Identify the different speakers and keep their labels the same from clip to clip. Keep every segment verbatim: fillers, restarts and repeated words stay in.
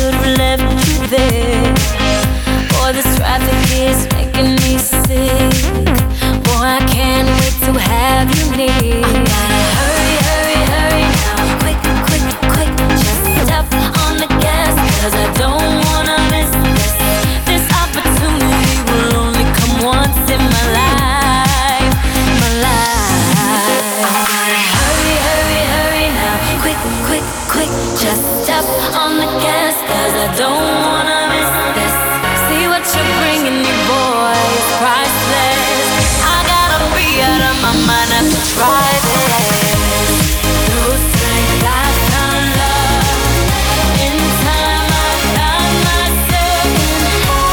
Speaker 1: should've left you there. Boy, this traffic is making me sick. Boy, I can't wait to have you near. I gotta hurry, hurry, hurry now. Quick, quick, quick, just step on the gas, 'cause I don't wanna miss this. This opportunity will only come once in my life, my life. I gotta hurry, hurry, hurry now. Quick, quick, quick, just step on the gas, 'cause I don't wanna miss this. See what you're bringing me, boy, it's priceless. I gotta be out of my mind not to try this. Through strength I found love. In time I found myself in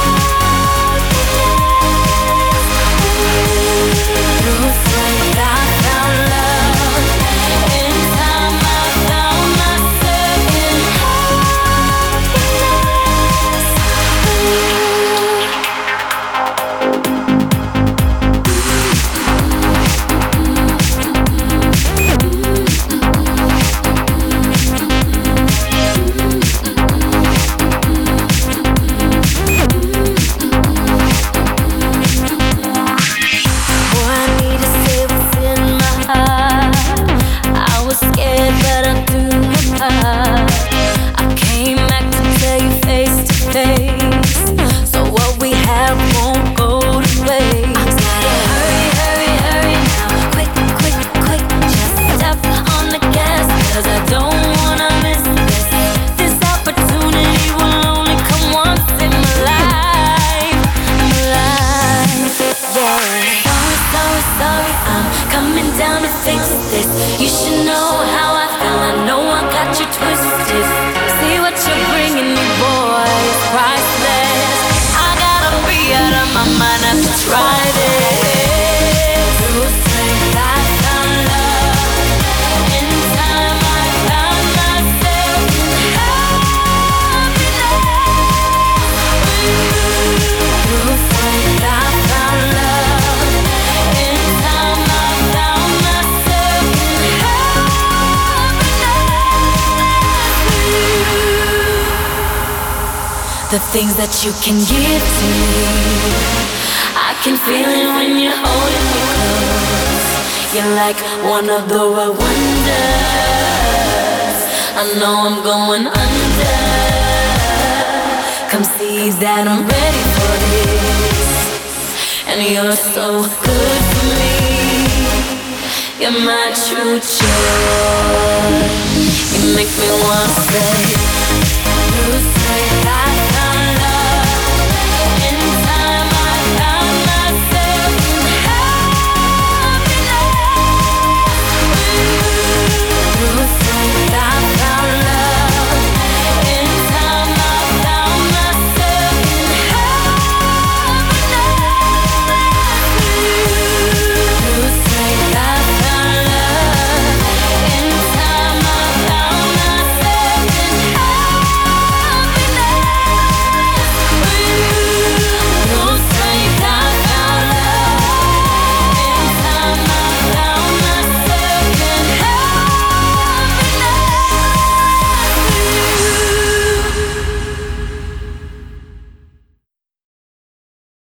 Speaker 1: happiness. Through strength I found love. In time I found myself in try this. Through strength I found love. In time I found myself in happiness. Through strength I found love. In time I found myself in happiness. The things that you can give to me, I can feel it when you're holding me close. You're like one of the world wonders. I know I'm going under. Come see that I'm ready for this. And you're so good for me. You're my true joy. You make me wanna say, you say that